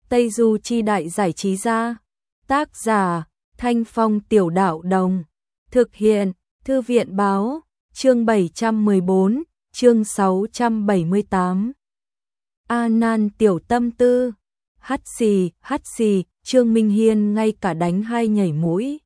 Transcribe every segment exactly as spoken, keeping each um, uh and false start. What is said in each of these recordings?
Tây Du Chi Đại Giải Trí Gia. Tác giả Thanh Phong Tiểu Đạo Đồng. Thực hiện Thư viện Báo. Chương bảy trăm mười bốn, chương sáu trăm bảy mươi tám. A Nan tiểu tâm tư. Hắt xì, hắt xì, Trương Minh Hiên ngay cả đánh hai nhảy mũi.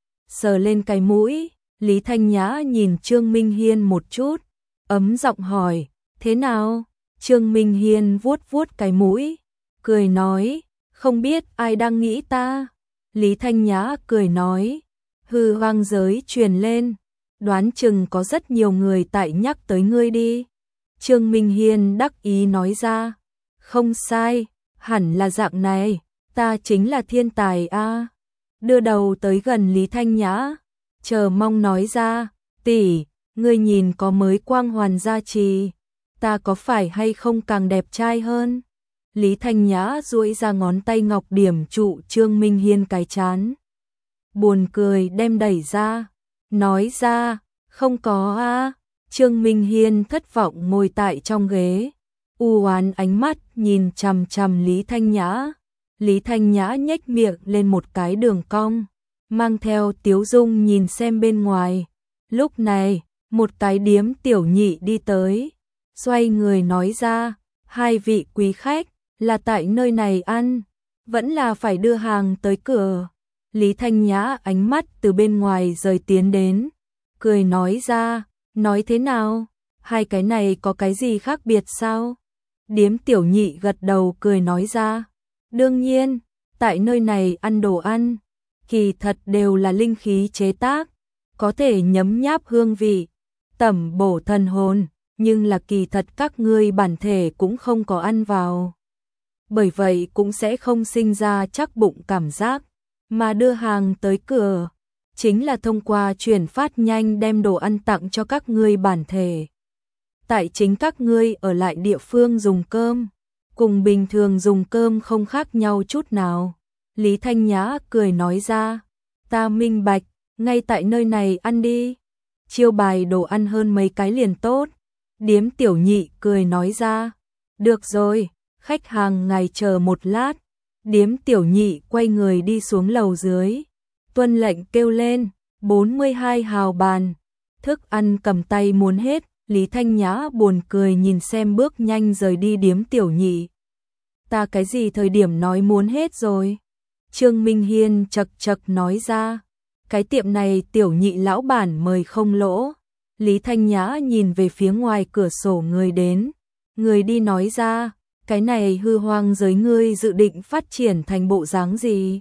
Sờ lên cái mũi, Lý Thanh Nhã nhìn Trương Minh Hiên một chút, ấm giọng hỏi, thế nào? Trương Minh Hiên vuốt vuốt cái mũi, cười nói, không biết ai đang nghĩ ta. Lý Thanh Nhã cười nói, hư hoang giới truyền lên, đoán chừng có rất nhiều người tại nhắc tới ngươi đi. Trương Minh Hiên đắc ý nói ra, không sai, hẳn là dạng này, ta chính là thiên tài a. Đưa đầu tới gần Lý Thanh Nhã, chờ mong nói ra, tỷ, ngươi nhìn có mới quang hoàn gia trì, ta có phải hay không càng đẹp trai hơn? Lý Thanh Nhã duỗi ra ngón tay ngọc điểm trụ Trương Minh Hiên cái trán. Buồn cười đem đẩy ra, nói ra, không có a. Trương Minh Hiên thất vọng ngồi tại trong ghế, u oán ánh mắt nhìn chằm chằm Lý Thanh Nhã. Lý Thanh Nhã nhếch miệng lên một cái đường cong, mang theo tiếu dung nhìn xem bên ngoài. Lúc này, một cái điếm tiểu nhị đi tới, xoay người nói ra, hai vị quý khách, là tại nơi này ăn, vẫn là phải đưa hàng tới cửa. Lý Thanh Nhã ánh mắt từ bên ngoài rời tiến đến, cười nói ra, nói thế nào, hai cái này có cái gì khác biệt sao? Điếm tiểu nhị gật đầu cười nói ra, đương nhiên, tại nơi này ăn đồ ăn, kỳ thật đều là linh khí chế tác, có thể nhấm nháp hương vị, tẩm bổ thần hồn, nhưng là kỳ thật các ngươi bản thể cũng không có ăn vào. Bởi vậy cũng sẽ không sinh ra chắc bụng cảm giác, mà đưa hàng tới cửa, chính là thông qua chuyển phát nhanh đem đồ ăn tặng cho các ngươi bản thể. Tại chính các ngươi ở lại địa phương dùng cơm, cùng bình thường dùng cơm không khác nhau chút nào. Lý Thanh Nhã cười nói ra, ta minh bạch, ngay tại nơi này ăn đi. Chiêu bài đồ ăn hơn mấy cái liền tốt. Điếm tiểu nhị cười nói ra, được rồi, khách hàng ngài chờ một lát. Điếm tiểu nhị quay người đi xuống lầu dưới, tuân lệnh kêu lên, bốn mươi hai hào bàn, thức ăn cầm tay muốn hết. Lý Thanh Nhã buồn cười nhìn xem bước nhanh rời đi điếm tiểu nhị. Ta cái gì thời điểm nói muốn hết rồi? Trương Minh Hiên chật chật nói ra, cái tiệm này tiểu nhị lão bản mời không lỗ. Lý Thanh Nhã nhìn về phía ngoài cửa sổ người đến, người đi nói ra, cái này hư hoang giới ngươi dự định phát triển thành bộ dáng gì?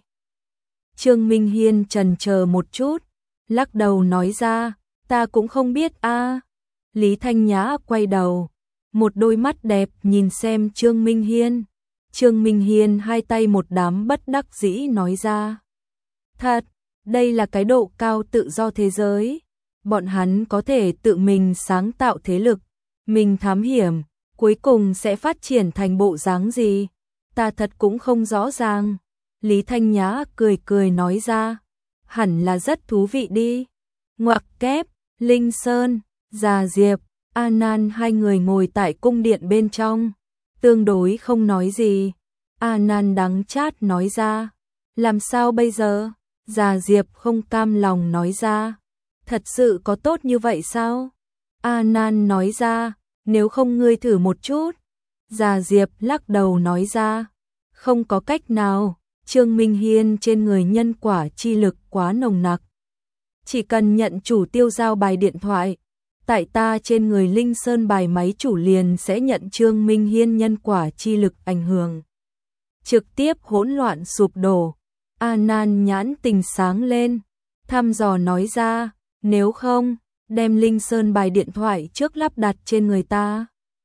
Trương Minh Hiên chần chờ một chút, lắc đầu nói ra, ta cũng không biết a. Lý Thanh Nhã quay đầu, một đôi mắt đẹp nhìn xem Trương Minh Hiên. Trương Minh Hiên hai tay một đám bất đắc dĩ nói ra, thật, đây là cái độ cao tự do thế giới. Bọn hắn có thể tự mình sáng tạo thế lực, mình thám hiểm, cuối cùng sẽ phát triển thành bộ dáng gì? Ta thật cũng không rõ ràng. Lý Thanh Nhã cười cười nói ra, hẳn là rất thú vị đi. Ngoặc kép, Linh Sơn, Già Diệp, A Nan hai người ngồi tại cung điện bên trong, tương đối không nói gì. A Nan đắng chát nói ra, làm sao bây giờ? Già Diệp không cam lòng nói ra, thật sự có tốt như vậy sao? A Nan nói ra, nếu không ngươi thử một chút. Già Diệp lắc đầu nói ra, không có cách nào, Trương Minh Hiên trên người nhân quả chi lực quá nồng nặc. Chỉ cần nhận chủ tiêu giao bài điện thoại, tại ta trên người Linh Sơn bài máy chủ liền sẽ nhận Trương Minh Hiên nhân quả chi lực ảnh hưởng. Trực tiếp hỗn loạn sụp đổ. A Nan nhãn tình sáng lên, thăm dò nói ra, nếu không, đem Linh Sơn bài điện thoại trước lắp đặt trên người ta.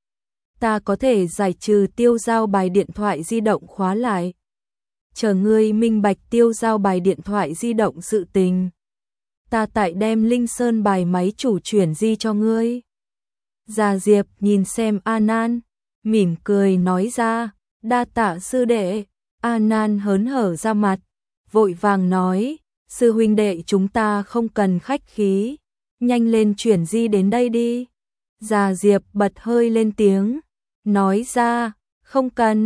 Ta có thể giải trừ tiêu giao bài điện thoại di động khóa lại. Chờ ngươi minh bạch tiêu giao bài điện thoại di động sự tình. Ta tại đem Linh Sơn bài máy chủ chuyển di cho ngươi. Già Diệp nhìn xem A Nan, mỉm cười nói ra, đa tạ sư đệ. A Nan hớn hở ra mặt, vội vàng nói, sư huynh đệ chúng ta không cần khách khí, nhanh lên chuyển di đến đây đi. Già Diệp bật hơi lên tiếng, nói ra, không cần,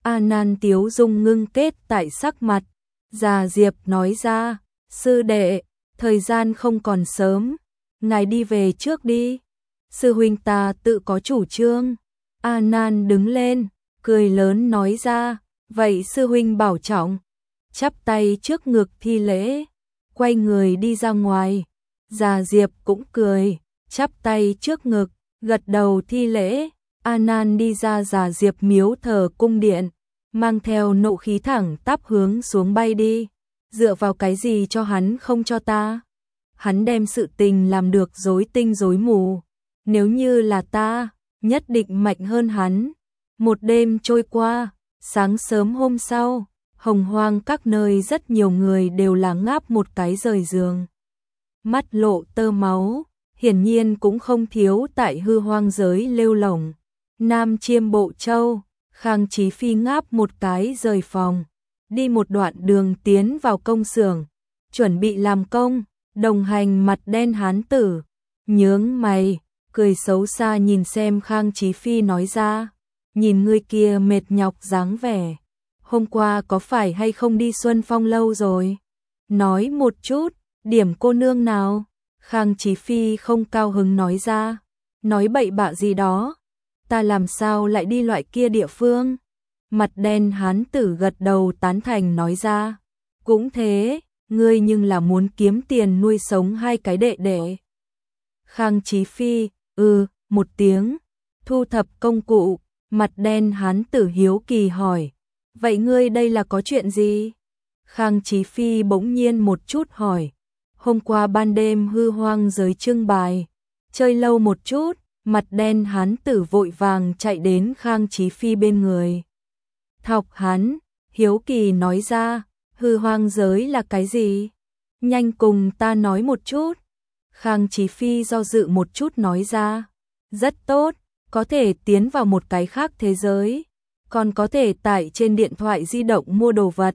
A Nan tiếu dung ngưng kết tại sắc mặt. Già Diệp nói ra, sư đệ, thời gian không còn sớm, ngài đi về trước đi. Sư huynh ta tự có chủ trương. A Nan đứng lên, cười lớn nói ra, vậy sư huynh bảo trọng. Chắp tay trước ngực thi lễ, quay người đi ra ngoài. Già Diệp cũng cười, chắp tay trước ngực, gật đầu thi lễ. A Nan đi ra Già Diệp miếu thờ cung điện, mang theo nộ khí thẳng tắp hướng xuống bay đi. Dựa vào cái gì cho hắn không cho ta? Hắn đem sự tình làm được rối tinh rối mù. Nếu như là ta, nhất định mạnh hơn hắn. Một đêm trôi qua, sáng sớm hôm sau, Hồng Hoang các nơi rất nhiều người đều là ngáp một cái rời giường. Mắt lộ tơ máu, hiển nhiên cũng không thiếu tại hư hoang giới lêu lổng. Nam Chiêm Bộ Châu, Khang Chí Phi ngáp một cái rời phòng, đi một đoạn đường tiến vào công xưởng, chuẩn bị làm công, đồng hành mặt đen hán tử, nhướng mày, cười xấu xa nhìn xem Khang Chí Phi nói ra, nhìn người kia mệt nhọc dáng vẻ, hôm qua có phải hay không đi Xuân Phong lâu rồi? Nói một chút, điểm cô nương nào? Khang Chí Phi không cao hứng nói ra, nói bậy bạ gì đó, ta làm sao lại đi loại kia địa phương? Mặt đen hán tử gật đầu tán thành nói ra, cũng thế, ngươi nhưng là muốn kiếm tiền nuôi sống hai cái đệ đệ. Khang Chí Phi, ừ, một tiếng, thu thập công cụ, mặt đen hán tử hiếu kỳ hỏi, vậy ngươi đây là có chuyện gì? Khang Chí Phi bỗng nhiên một chút hỏi, hôm qua ban đêm hư hoang giới trưng bày, chơi lâu một chút, mặt đen hán tử vội vàng chạy đến Khang Chí Phi bên người. Thọc hắn, hiếu kỳ nói ra, hư hoang giới là cái gì? Nhanh cùng ta nói một chút. Khang Chí Phi do dự một chút nói ra, rất tốt, có thể tiến vào một cái khác thế giới, còn có thể tải trên điện thoại di động mua đồ vật.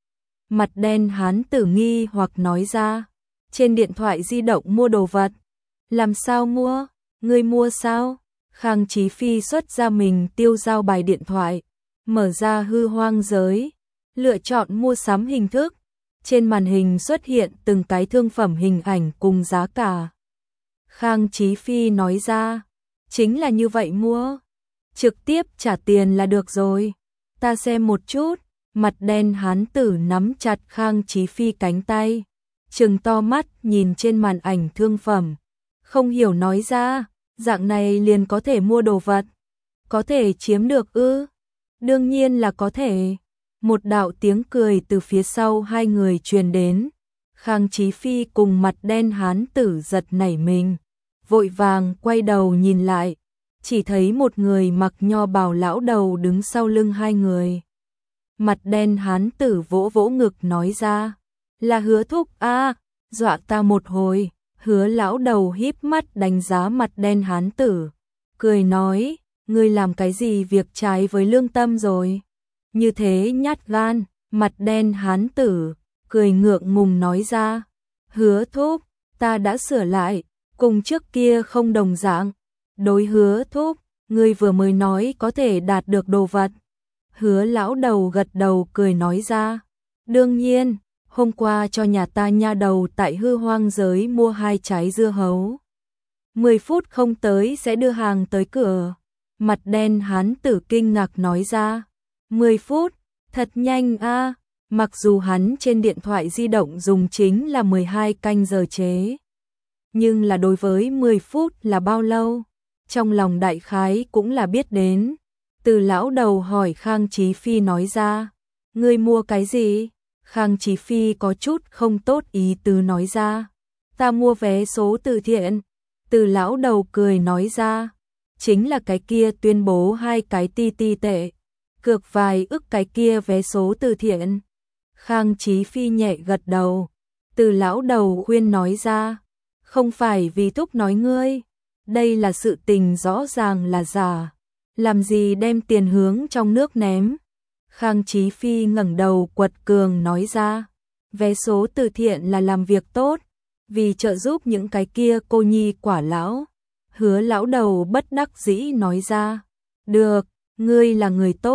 Mặt đen hán tử nghi hoặc nói ra, trên điện thoại di động mua đồ vật, làm sao mua? Ngươi mua sao? Khang Chí Phi xuất ra mình tiêu giao bài điện thoại, mở ra hư hoang giới, lựa chọn mua sắm hình thức. Trên màn hình xuất hiện từng cái thương phẩm hình ảnh cùng giá cả. Khang Chí Phi nói ra, chính là như vậy mua, trực tiếp trả tiền là được rồi. Ta xem một chút, mặt đen hán tử nắm chặt Khang Chí Phi cánh tay, trừng to mắt nhìn trên màn ảnh thương phẩm, không hiểu nói ra, dạng này liền có thể mua đồ vật, có thể chiếm được ư? Đương nhiên là có thể. Một đạo tiếng cười từ phía sau hai người truyền đến. Khang Chí Phi cùng mặt đen hán tử giật nảy mình, vội vàng quay đầu nhìn lại, chỉ thấy một người mặc nho bào lão đầu đứng sau lưng hai người. Mặt đen hán tử vỗ vỗ ngực nói ra, là Hứa thúc a, dọa ta một hồi. Hứa lão đầu híp mắt đánh giá mặt đen hán tử, cười nói, ngươi làm cái gì việc trái với lương tâm rồi? Như thế nhát gan, mặt đen hán tử, cười ngượng ngùng nói ra, Hứa thúc, ta đã sửa lại, cùng trước kia không đồng dạng. Đối Hứa thúc, ngươi vừa mới nói có thể đạt được đồ vật. Hứa lão đầu gật đầu cười nói ra, đương nhiên, hôm qua cho nhà ta nha đầu tại hư hoang giới mua hai trái dưa hấu. Mười phút không tới sẽ đưa hàng tới cửa. Mặt đen hán tử kinh ngạc nói ra, mười phút, thật nhanh a. Mặc dù hắn trên điện thoại di động dùng chính là mười hai canh giờ chế, nhưng là đối với mười phút là bao lâu, trong lòng đại khái cũng là biết đến. Từ lão đầu hỏi Khang Chí Phi nói ra, ngươi mua cái gì? Khang Chí Phi có chút không tốt ý tứ nói ra, ta mua vé số từ thiện. Từ lão đầu cười nói ra, chính là cái kia tuyên bố hai cái ti ti tệ, cược vài ức cái kia vé số từ thiện. Khang Chí Phi nhẹ gật đầu. Từ lão đầu khuyên nói ra, không phải vì thúc nói ngươi, đây là sự tình rõ ràng là giả, làm gì đem tiền hướng trong nước ném. Khang Chí Phi ngẩng đầu quật cường nói ra, vé số từ thiện là làm việc tốt, vì trợ giúp những cái kia cô nhi quả lão. Hứa lão đầu bất đắc dĩ nói ra, được, ngươi là người tốt,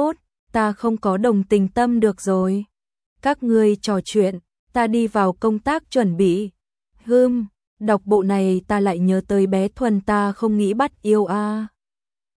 ta không có đồng tình tâm được rồi. Các ngươi trò chuyện, ta đi vào công tác chuẩn bị. Hừm, đọc bộ này ta lại nhớ tới bé Thuần ta không nghĩ bắt yêu a. À.